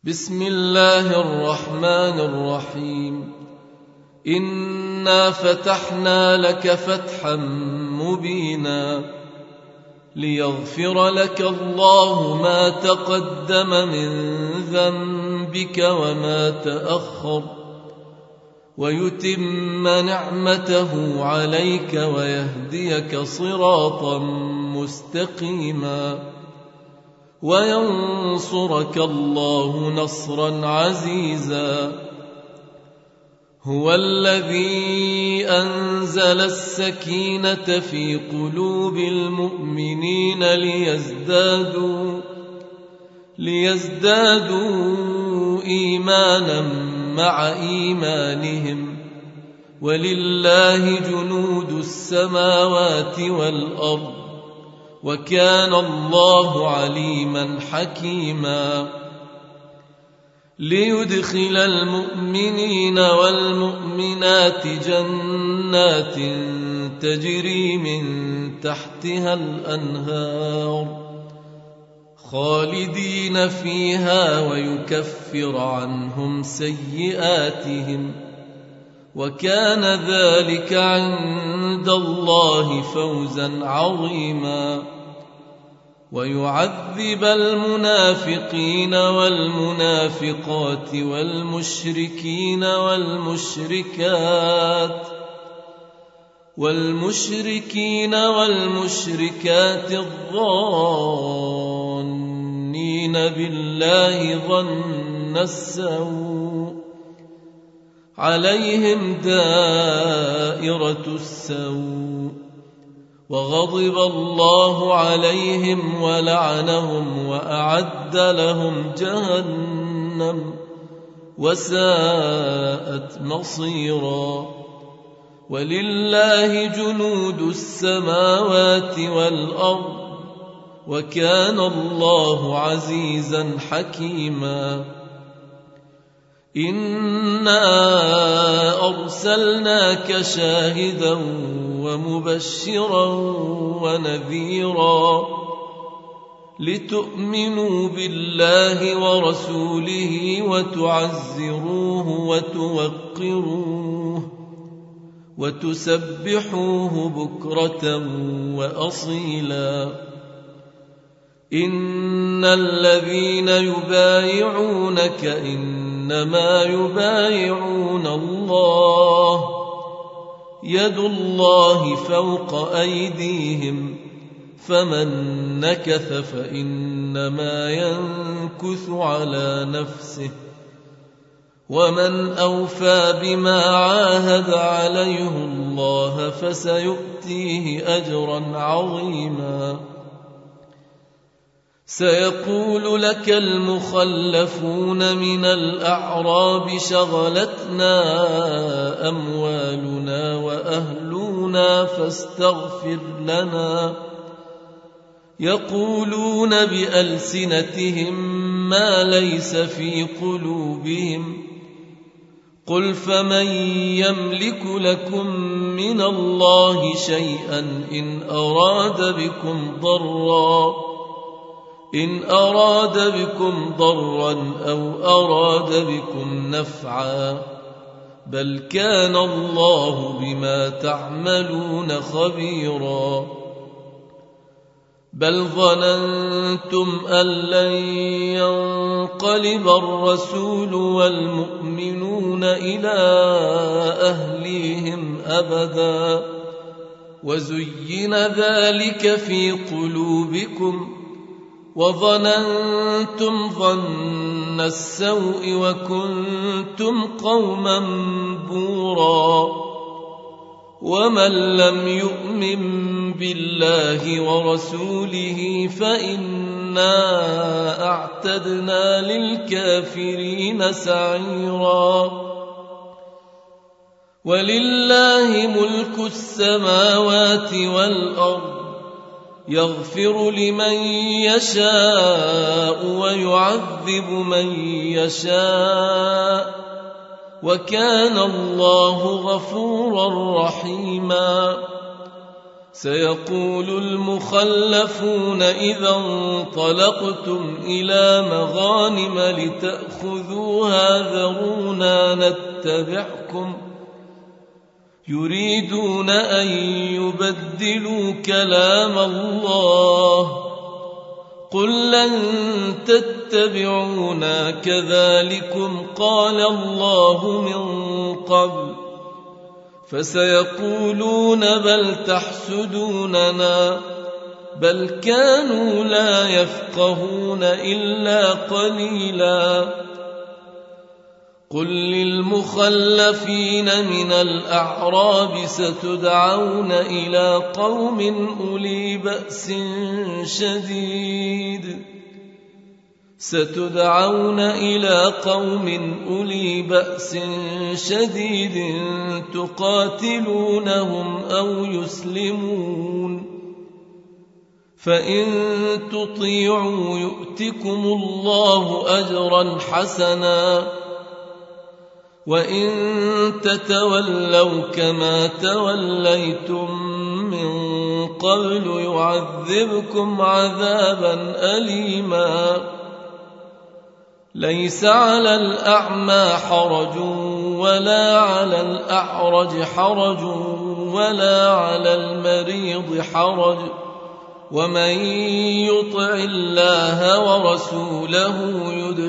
بسم الله الرحمن الرحيم. إنا فتحنا لك فتحا مبينا ليغفر لك الله ما تقدم من ذنبك وما تأخر ويتم نعمته عليك ويهديك صراطا مستقيما وينصرك الله نصرا عزيزا. هو الذي أنزل السكينة في قلوب المؤمنين ليزدادوا إيمانا مع إيمانهم ولله جنود السماوات والأرض وكان الله عليما حكيما. ليدخل المؤمنين والمؤمنات جنات تجري من تحتها الأنهار خالدين فيها ويكفر عنهم سيئاتهم وكان ذلك عند الله فوزا عظيما. ويعذب المنافقين والمنافقات والمشركين والمشركات الظانين بالله ظن السوء عليهم دائرة السوء وغضب الله عليهم ولعنهم وأعد لهم جهنم وساءت مصيرا. ولله جنود السماوات والأرض وكان الله عزيزا حكيما. إنا أرسلناك شاهدا ومبشرا ونذيرا لتؤمنوا بالله ورسوله وتعزروه وتوقروه وتسبحوه بكرة وأصيلا. إن الذين يبايعونك إنما يبايعون الله يد الله فوق أيديهم فمن نكث فإنما ينكث على نفسه ومن أوفى بما عاهد عليه الله فسيؤتيه أجرا عظيما. سيقول لك المخلفون من الأعراب شغلتنا أموالنا وأهلنا فاستغفر لنا يقولون بألسنتهم ما ليس في قلوبهم قل فمن يملك لكم من الله شيئا إن أراد بكم ضرا أو أراد بكم نفعا بل كان الله بما تعملون خبيرا. بل ظننتم أن لن ينقلب الرسول والمؤمنون إلى أهليهم أبدا وزين ذلك في قلوبكم وظننتم ظن السوء وكنتم قوما بورا. ومن لم يؤمن بالله ورسوله فإنا أعتدنا للكافرين سعيرا. ولله ملك السماوات والأرض يغفر لمن يشاء ويعذب من يشاء وكان الله غفورا رحيما. سيقول المخلفون إذا انطلقتم إلى مغانم لتأخذوها ذرونا نتبعكم يريدون أن يبدلوا كلام الله قل لن تتبعونا كذلكم قال الله من قبل فسيقولون بل تحسدوننا بل كانوا لا يفقهون إلا قليلا قل للمخلفين من الأعراب ستدعون إلى قوم أولي بأس شديد تقاتلونهم أو يسلمون فإن تطيعوا يؤتكم الله أجرا حسنا وإن تتولوا كما توليتم من قبل يعذبكم عذابا أليما ليس على الأعمى حرج ولا على الأعرج حرج ولا على المريض حرج ومن يطع الله ورسوله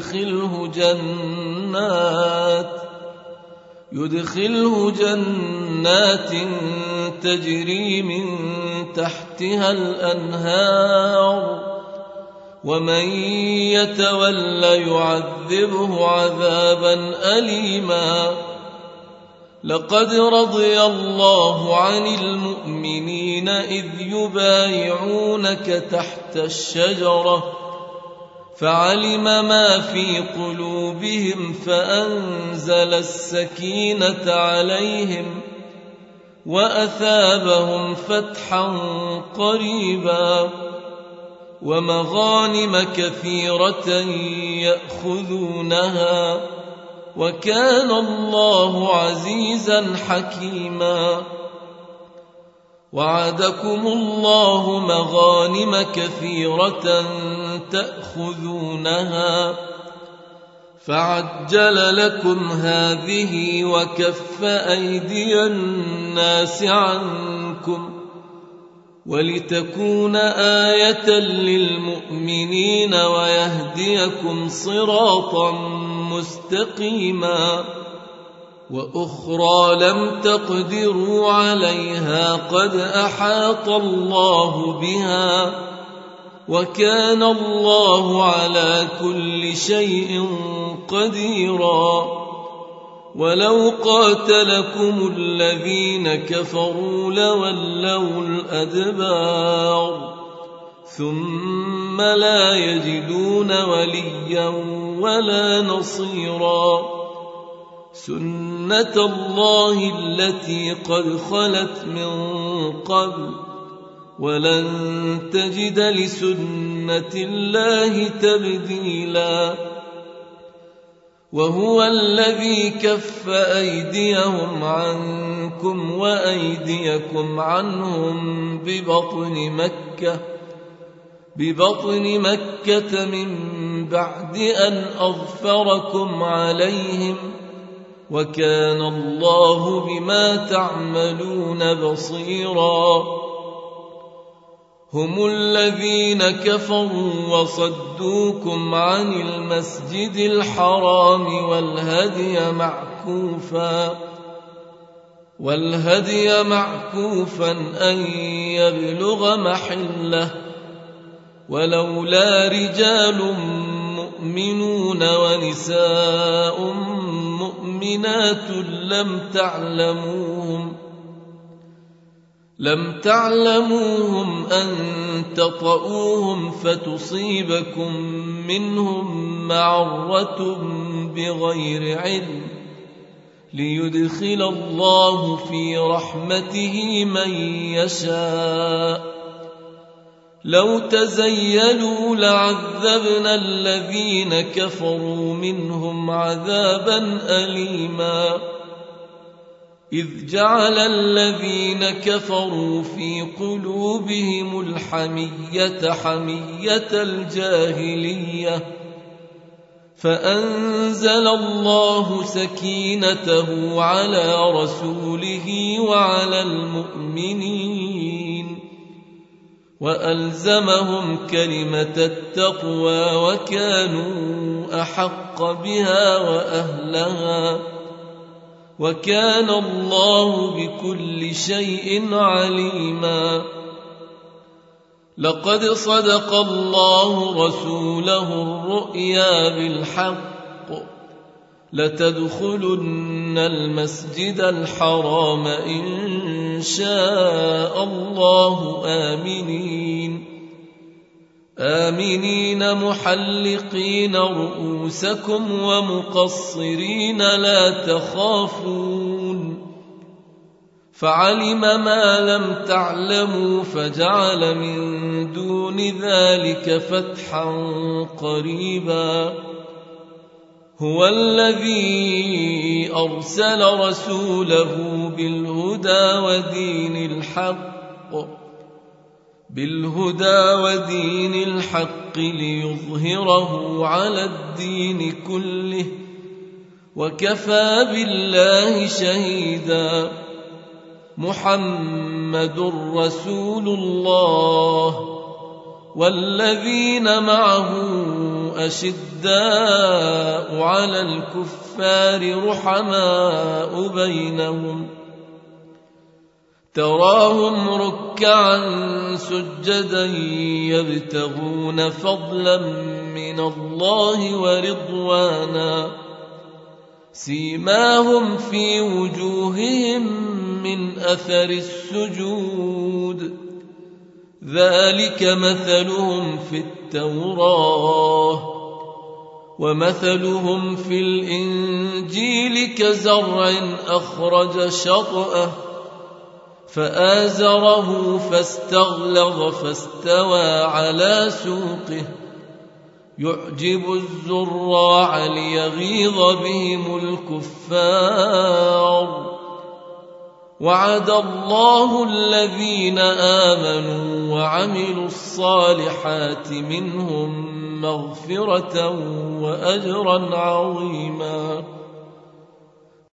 يدخله جنات تجري من تحتها الأنهار ومن يتول يعذبه عذابا أليما لقد رضي الله عن المؤمنين إذ يبايعونك تحت الشجرة فعلم ما في قلوبهم فأنزل السكينة عليهم وأثابهم فتحا قريبا ومغانم كثيرة يأخذونها وكان الله عزيزا حكيما وعدكم الله مغانم كثيرة تأخذونها فعجل لكم هذه وكف أيدي الناس عنكم ولتكون آية للمؤمنين ويهديكم صراطا مستقيما وأخرى لم تقدروا عليها قد أحاط الله بها وكان الله على كل شيء قديرا ولو قاتلكم الذين كفروا لولوا الأدبار ثم لا يجدون وليا ولا نصيرا سنة الله التي قد خلت من قبل ولن تجد لسنة الله تبديلا وهو الذي كف أيديهم عنكم وأيديكم عنهم ببطن مكة من بعد أن أظفركم عليهم وكان الله بما تعملون بصيرا هم الذين كفروا وصدوكم عن المسجد الحرام والهدي معكوفا أن يبلغ محله ولولا رجال مؤمنون ونساء مؤمنات لم تعلموهم أن تطؤوهم فتصيبكم منهم معرة بغير علم ليدخل الله في رحمته من يشاء لو تزيلوا لعذبنا الذين كفروا منهم عذابا أليما إذ جعل الذين كفروا في قلوبهم الحمية حمية الجاهلية فأنزل الله سكينته على رسوله وعلى المؤمنين وألزمهم كلمة التقوى وكانوا أحق بها وأهلها وكان الله بكل شيء عليما. لقد صدق الله رسوله الرؤيا بالحق لتدخلن المسجد الحرام إن شاء الله آمنين محلقين رؤوسكم ومقصرين لا تخافون فعلم ما لم تعلموا فجعل من دون ذلك فتحا قريبا. هو الذي أرسل رسوله بالهدى ودين الحق ليظهره على الدين كله وكفى بالله شهيدا. محمد رسول الله والذين معه أشداء على الكفار رحماء بينهم تراهم ركعا سجدا يبتغون فضلا من الله ورضوانا سيماهم في وجوههم من أثر السجود ذلك مثلهم في التوراة ومثلهم في الإنجيل كزرع أخرج شطأه فآزره فاستغلظ فاستوى على سوقه يعجب الزراع ليغيظ بهم الكفار. وعد الله الذين آمنوا وعملوا الصالحات منهم مغفرة وأجرا عظيما.